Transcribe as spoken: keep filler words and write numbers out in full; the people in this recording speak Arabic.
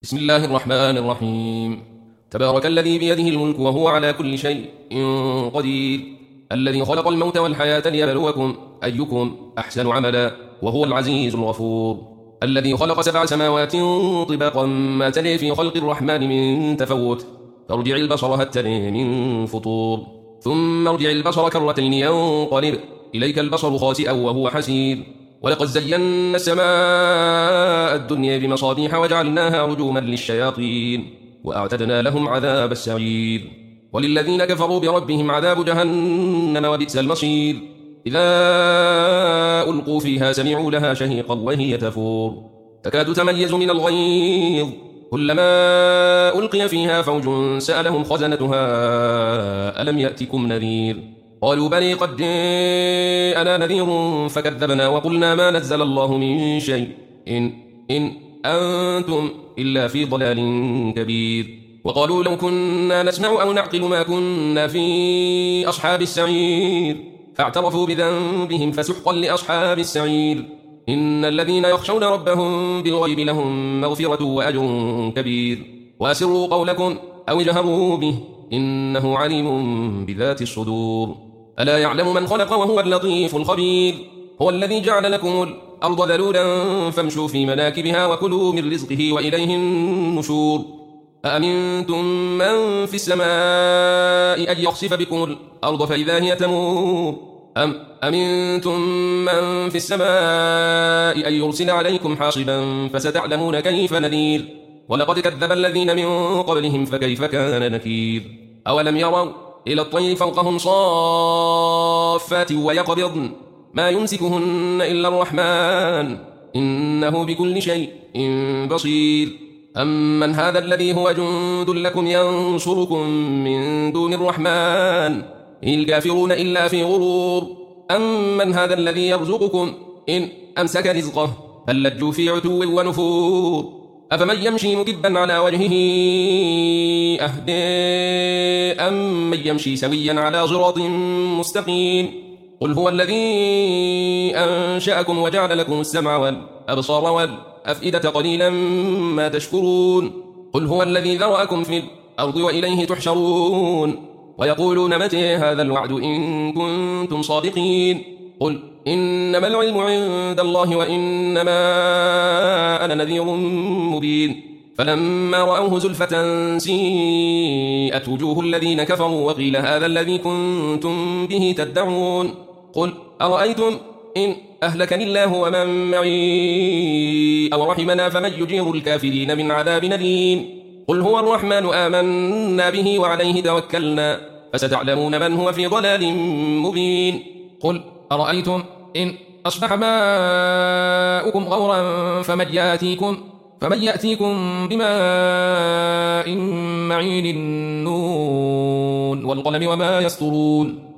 بسم الله الرحمن الرحيم. تبارك الذي بيده الملك وهو على كل شيء قدير، الذي خلق الموت والحياة ليبلوكم أيكم أحسن عملا وهو العزيز الغفور، الذي خلق سبع سماوات طباقا ما تلي في خلق الرحمن من تفوت، فارجع البصر هل تري من فطور، ثم ارجع البصر كرتين ينقلب إليك البصر خاسئا وهو حسير، ولقد زينا السماء الدنيا بمصابيح وجعلناها رجوما للشياطين وأعتدنا لهم عذاب السعير، وللذين كفروا بربهم عذاب جهنم وبئس المصير، إذا ألقوا فيها سمعوا لها شهيقا وهي تفور تكاد تميز من الغيظ، كلما ألقي فيها فوج سألهم خزنتها ألم يأتكم نذير، قالوا بلي قد جاءنا نذير فكذبنا وقلنا ما نزل الله من شيء إن, إن أنتم إلا في ضلال كبير، وقالوا لو كنا نسمع أو نعقل ما كنا في أصحاب السعير، فاعترفوا بذنبهم فسحقا لأصحاب السعير، إن الذين يخشون ربهم بالغيب لهم مغفرة وأجر كبير، وأسروا قولكم أو اجهروا به إنه عليم بذات الصدور، ألا يعلم من خلق وهو اللطيف الخبير، هو الذي جعل لكم الأرض ذلولا فامشوا في مناكبها وكلوا من رزقه وإليه النشور، أأمنتم من في السماء أن يخسف بكم الأرض فإذا هي تمور، أم أمنتم من في السماء أن يرسل عليكم حاصبا فستعلمون كيف نذير، ولقد كذب الذين من قبلهم فكيف كان نكير، أولم يروا إلى الطير فوقهم صافات ويقبضن ما يمسكهن إلا الرحمن إنه بكل شيء بصير، أمن هذا الذي هو جند لكم ينصركم من دون الرحمن إن الكافرون إلا في غرور، أمن هذا الذي يرزقكم إن أمسك رزقه بل لجوا في عتو ونفور، أفمن يمشي مكبا على وجهه أهدى أم من يمشي سويا على صراط مستقيم، قل هو الذي أنشأكم وجعل لكم السمع والأبصار والأفئدة قليلا ما تشكرون، قل هو الذي ذرأكم في الأرض وإليه تحشرون، ويقولون متى هذا الوعد إن كنتم صادقين، قل إنما العلم عند الله وإنما أنا نذير مبين، فلما رأوه زلفة سيئت وجوه الذين كفروا وقيل هذا الذي كنتم به تدعون، قل أرأيتم إن أهلكني الله ومن معي أو رحمنا فمن يجير الكافرين من عذاب أليم، قل هو الرحمن آمنا به وعليه توكلنا فستعلمون من هو في ضلال مبين، قل أرأيتم إن أصبح ماؤكم غورا فمن يأتيكم, فمن يأتيكم بماء معين، النون والقلم وما يسطرون.